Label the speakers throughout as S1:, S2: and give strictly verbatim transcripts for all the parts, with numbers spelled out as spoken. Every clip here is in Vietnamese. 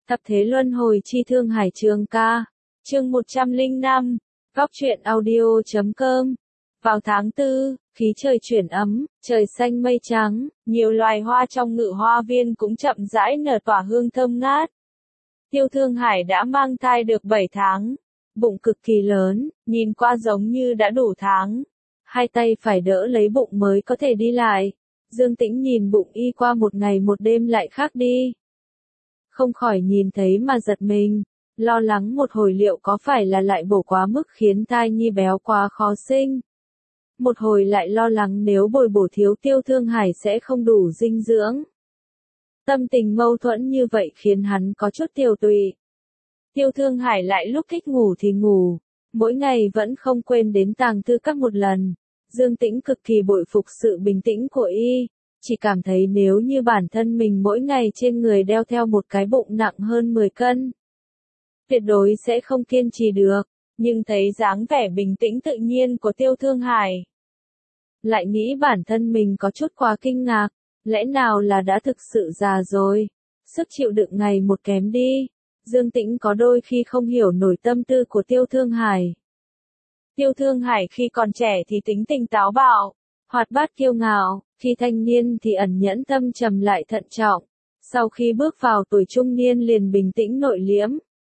S1: Thập thế luân hồi chi thương hải trường ca. Chương một trăm lẻ năm. Góc truyện audio chấm com. Vào tháng tư, khí trời chuyển ấm, trời xanh mây trắng, nhiều loài hoa trong ngự hoa viên cũng chậm rãi nở tỏa hương thơm ngát. Tiêu Thương Hải đã mang thai được bảy tháng, bụng cực kỳ lớn, nhìn qua giống như đã đủ tháng. Hai tay phải đỡ lấy bụng mới có thể đi lại. Dương Tĩnh nhìn bụng y qua một ngày một đêm lại khác đi. Không khỏi nhìn thấy mà giật mình, lo lắng một hồi liệu có phải là lại bổ quá mức khiến thai nhi béo quá khó sinh. Một hồi lại lo lắng nếu bồi bổ thiếu Tiêu Thương Hải sẽ không đủ dinh dưỡng. Tâm tình mâu thuẫn như vậy khiến hắn có chút tiều tụy. Tiêu Thương Hải lại lúc thích ngủ thì ngủ, mỗi ngày vẫn không quên đến tàng thư các một lần. Dương Tĩnh cực kỳ bội phục sự bình tĩnh của y, chỉ cảm thấy nếu như bản thân mình mỗi ngày trên người đeo theo một cái bụng nặng hơn mười cân, tuyệt đối sẽ không kiên trì được, nhưng thấy dáng vẻ bình tĩnh tự nhiên của Tiêu Thương Hải. Lại nghĩ bản thân mình có chút quá kinh ngạc, lẽ nào là đã thực sự già rồi, sức chịu đựng ngày một kém đi. Dương Tĩnh có đôi khi không hiểu nổi tâm tư của Tiêu Thương Hải. Tiêu Thương Hải khi còn trẻ thì tính tình táo bạo, hoạt bát kiêu ngạo, khi thanh niên thì ẩn nhẫn thâm trầm lại thận trọng, sau khi bước vào tuổi trung niên liền bình tĩnh nội liễm.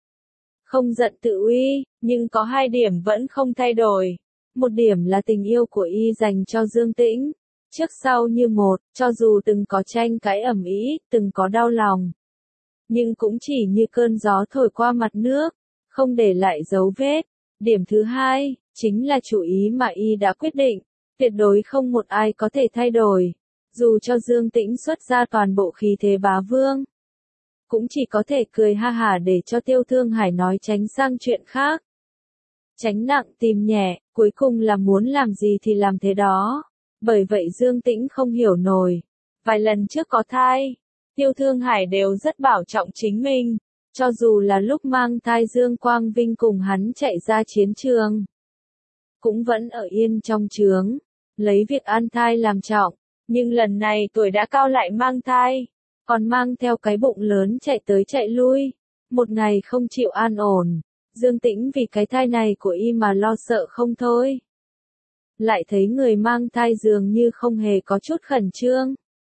S1: Không giận tự uy, nhưng có hai điểm vẫn không thay đổi. Một điểm là tình yêu của y dành cho Dương Tĩnh, trước sau như một, cho dù từng có tranh cãi ầm ĩ, từng có đau lòng, nhưng cũng chỉ như cơn gió thổi qua mặt nước, không để lại dấu vết. Điểm thứ hai, chính là chủ ý mà y đã quyết định, tuyệt đối không một ai có thể thay đổi. Dù cho Dương Tĩnh xuất ra toàn bộ khí thế bá vương, cũng chỉ có thể cười ha hả để cho Tiêu Thương Hải nói tránh sang chuyện khác. Tránh nặng tìm nhẹ, cuối cùng là muốn làm gì thì làm thế đó. Bởi vậy Dương Tĩnh không hiểu nổi. Vài lần trước có thai, Tiêu Thương Hải đều rất bảo trọng chính mình. Cho dù là lúc mang thai Dương Quang Vinh cùng hắn chạy ra chiến trường, cũng vẫn ở yên trong trướng, lấy việc an thai làm trọng. Nhưng lần này tuổi đã cao lại mang thai, còn mang theo cái bụng lớn chạy tới chạy lui, một ngày không chịu an ổn. Dương Tĩnh vì cái thai này của y mà lo sợ không thôi. Lại thấy người mang thai dường như không hề có chút khẩn trương.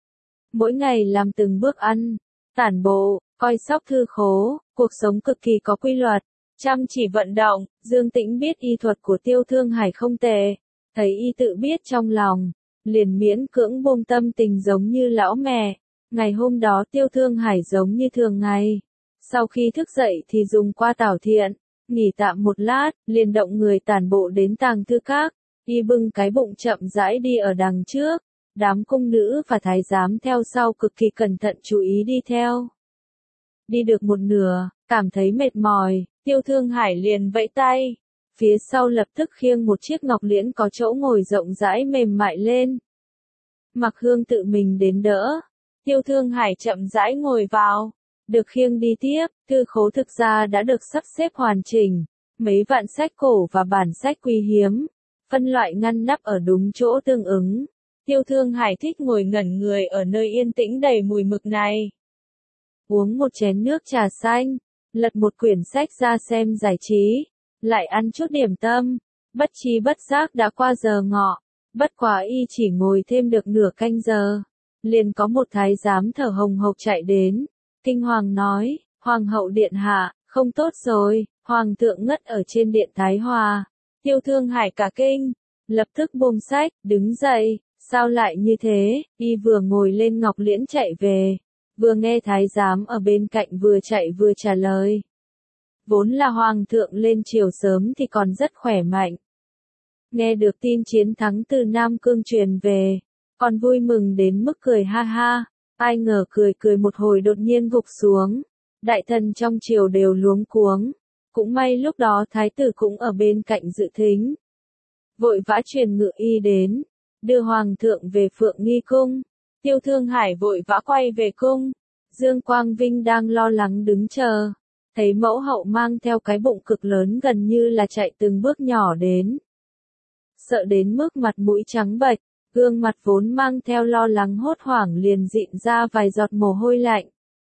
S1: Mỗi ngày làm từng bước ăn, tản bộ, coi sóc thư khố, cuộc sống cực kỳ có quy luật, chăm chỉ vận động. Dương Tĩnh biết y thuật của Tiêu Thương Hải không tệ, thấy y tự biết trong lòng, liền miễn cưỡng buông tâm tình giống như lão mẹ. Ngày hôm đó Tiêu Thương Hải giống như thường ngày, sau khi thức dậy thì dùng qua tảo thiện, nghỉ tạm một lát, liền động người tản bộ đến tàng thư các. Y bưng cái bụng chậm rãi đi ở đằng trước, đám cung nữ và thái giám theo sau cực kỳ cẩn thận chú ý đi theo. Đi được một nửa, cảm thấy mệt mỏi, Tiêu Thương Hải liền vẫy tay, phía sau lập tức khiêng một chiếc ngọc liễn có chỗ ngồi rộng rãi mềm mại lên. Mặc Hương tự mình đến đỡ, Tiêu Thương Hải chậm rãi ngồi vào, được khiêng đi tiếp. Thư khố thực ra đã được sắp xếp hoàn chỉnh, mấy vạn sách cổ và bản sách quý hiếm, phân loại ngăn nắp ở đúng chỗ tương ứng. Tiêu Thương Hải thích ngồi ngẩn người ở nơi yên tĩnh đầy mùi mực này. Uống một chén nước trà xanh, lật một quyển sách ra xem giải trí, lại ăn chút điểm tâm, bất tri bất giác đã qua giờ ngọ. Bất quá y chỉ ngồi thêm được nửa canh giờ, liền có một thái giám thở hồng hộc chạy đến, kinh hoàng nói, Hoàng hậu điện hạ, không tốt rồi, Hoàng thượng ngất ở trên điện Thái Hòa. Tiêu Thương Hải cả kinh, lập tức buông sách, đứng dậy, sao lại như thế. Y vừa ngồi lên ngọc liễn chạy về, vừa nghe thái giám ở bên cạnh vừa chạy vừa trả lời. Vốn là Hoàng thượng lên triều sớm thì còn rất khỏe mạnh, nghe được tin chiến thắng từ Nam Cương truyền về, còn vui mừng đến mức cười ha ha. Ai ngờ cười cười một hồi đột nhiên gục xuống, đại thần trong triều đều luống cuống. Cũng may lúc đó thái tử cũng ở bên cạnh dự thính, vội vã truyền ngự y đến, đưa Hoàng thượng về Phượng Nghi cung. Tiêu Thương Hải vội vã quay về cung, Dương Quang Vinh đang lo lắng đứng chờ, thấy mẫu hậu mang theo cái bụng cực lớn gần như là chạy từng bước nhỏ đến, sợ đến mức mặt mũi trắng bệch, gương mặt vốn mang theo lo lắng hốt hoảng liền dịn ra vài giọt mồ hôi lạnh.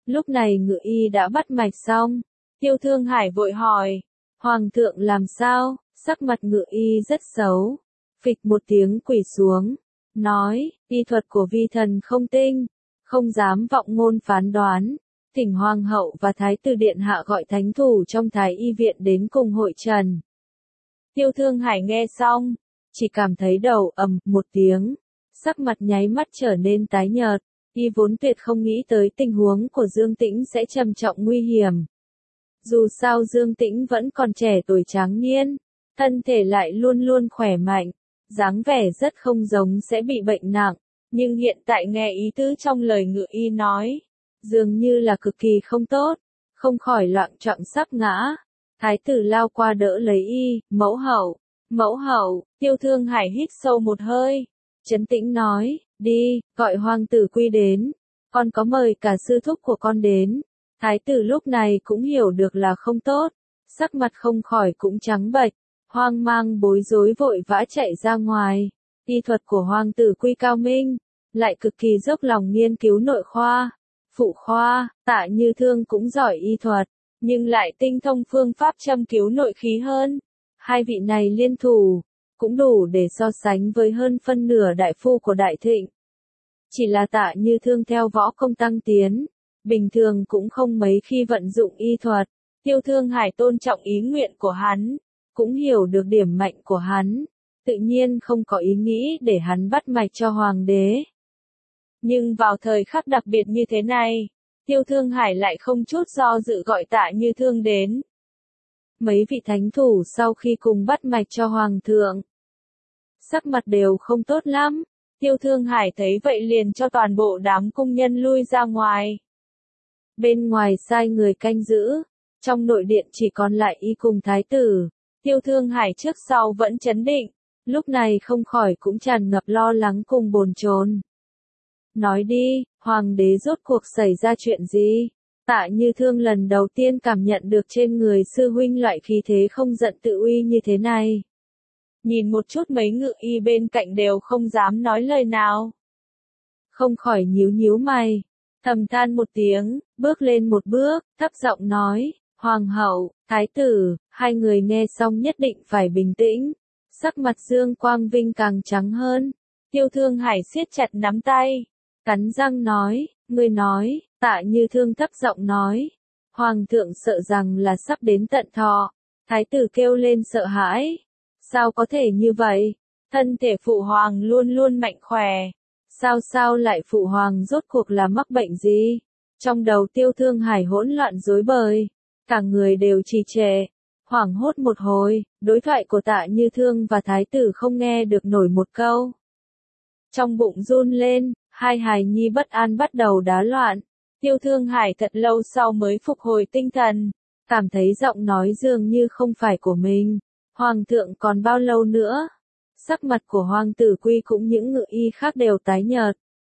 S1: Lúc này ngự y đã bắt mạch xong. Tiêu Thương Hải vội hỏi. Hoàng thượng làm sao? Sắc mặt ngự y rất xấu. Phịch một tiếng quỳ xuống. Nói, y thuật của vi thần không tinh. Không dám vọng ngôn phán đoán. Thỉnh Hoàng hậu và Thái tử Điện Hạ gọi thánh thủ trong Thái y viện đến cùng hội trần. Tiêu Thương Hải nghe xong. Chỉ cảm thấy đầu ầm một tiếng. Sắc mặt nháy mắt trở nên tái nhợt. Y vốn tuyệt không nghĩ tới tình huống của Dương Tĩnh sẽ trầm trọng nguy hiểm. Dù sao Dương Tĩnh vẫn còn trẻ tuổi tráng niên, thân thể lại luôn luôn khỏe mạnh, dáng vẻ rất không giống sẽ bị bệnh nặng, nhưng hiện tại nghe ý tứ trong lời ngự y nói, dường như là cực kỳ không tốt, không khỏi loạng choạng sắp ngã. Thái tử lao qua đỡ lấy y, mẫu hậu, mẫu hậu, Tiêu Thương Hải hít sâu một hơi, trấn tĩnh nói, đi, gọi hoàng tử Quy đến, con có mời cả sư thúc của con đến. Thái tử lúc này cũng hiểu được là không tốt, sắc mặt không khỏi cũng trắng bệch, hoang mang bối rối vội vã chạy ra ngoài. Y thuật của hoàng tử Quy cao minh, lại cực kỳ dốc lòng nghiên cứu nội khoa, phụ khoa. Tạ Như Thương cũng giỏi y thuật, nhưng lại tinh thông phương pháp châm cứu nội khí hơn. Hai vị này liên thủ, cũng đủ để so sánh với hơn phân nửa đại phu của Đại Thịnh. Chỉ là Tạ Như Thương theo võ công tăng tiến, bình thường cũng không mấy khi vận dụng y thuật. Tiêu Thương Hải tôn trọng ý nguyện của hắn, cũng hiểu được điểm mạnh của hắn, tự nhiên không có ý nghĩ để hắn bắt mạch cho hoàng đế. Nhưng vào thời khắc đặc biệt như thế này, Tiêu Thương Hải lại không chút do dự gọi Tạ Như Thương đến. Mấy vị thánh thủ sau khi cùng bắt mạch cho hoàng thượng, sắc mặt đều không tốt lắm. Tiêu Thương Hải thấy vậy liền cho toàn bộ đám cung nhân lui ra ngoài. Bên ngoài sai người canh giữ, trong nội điện chỉ còn lại y cùng thái tử. Tiêu Thương Hải trước sau vẫn trấn định, lúc này không khỏi cũng tràn ngập lo lắng cùng bồn chồn. Nói đi, hoàng đế rốt cuộc xảy ra chuyện gì? Tạ Như Thương lần đầu tiên cảm nhận được trên người sư huynh loại khí thế không giận tự uy như thế này. Nhìn một chút mấy ngự y bên cạnh đều không dám nói lời nào. Không khỏi nhíu nhíu mày, thầm than một tiếng, bước lên một bước, thấp giọng nói, Hoàng hậu, Thái tử, hai người nghe xong nhất định phải bình tĩnh. Sắc mặt Dương Quang Vinh càng trắng hơn. Tiêu Thương Hải siết chặt nắm tay, cắn răng nói, ngươi nói. Tạ Như Thương thấp giọng nói, Hoàng thượng sợ rằng là sắp đến tận thọ. Thái tử kêu lên sợ hãi. Sao có thể như vậy? Thân thể phụ hoàng luôn luôn mạnh khỏe. Sao sao lại phụ hoàng rốt cuộc là mắc bệnh gì? Trong đầu Tiêu Thương Hải hỗn loạn rối bời, cả người đều trì trệ, hoảng hốt một hồi, đối thoại của Tạ Như Thương và Thái tử không nghe được nổi một câu. Trong bụng run lên, hai hài nhi bất an bắt đầu đá loạn. Tiêu Thương Hải thật lâu sau mới phục hồi tinh thần, cảm thấy giọng nói dường như không phải của mình. Hoàng thượng còn bao lâu nữa? Sắc mặt của hoàng tử Quy cũng những ngự y khác đều tái nhợt.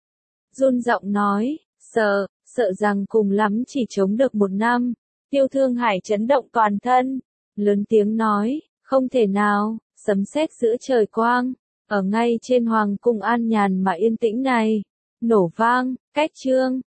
S1: Run giọng nói, sợ, sợ rằng cùng lắm chỉ chống được một năm. Tiêu Thương Hải chấn động toàn thân, lớn tiếng nói, không thể nào, sấm sét giữa trời quang, ở ngay trên hoàng cung an nhàn mà yên tĩnh này, nổ vang, cách chương.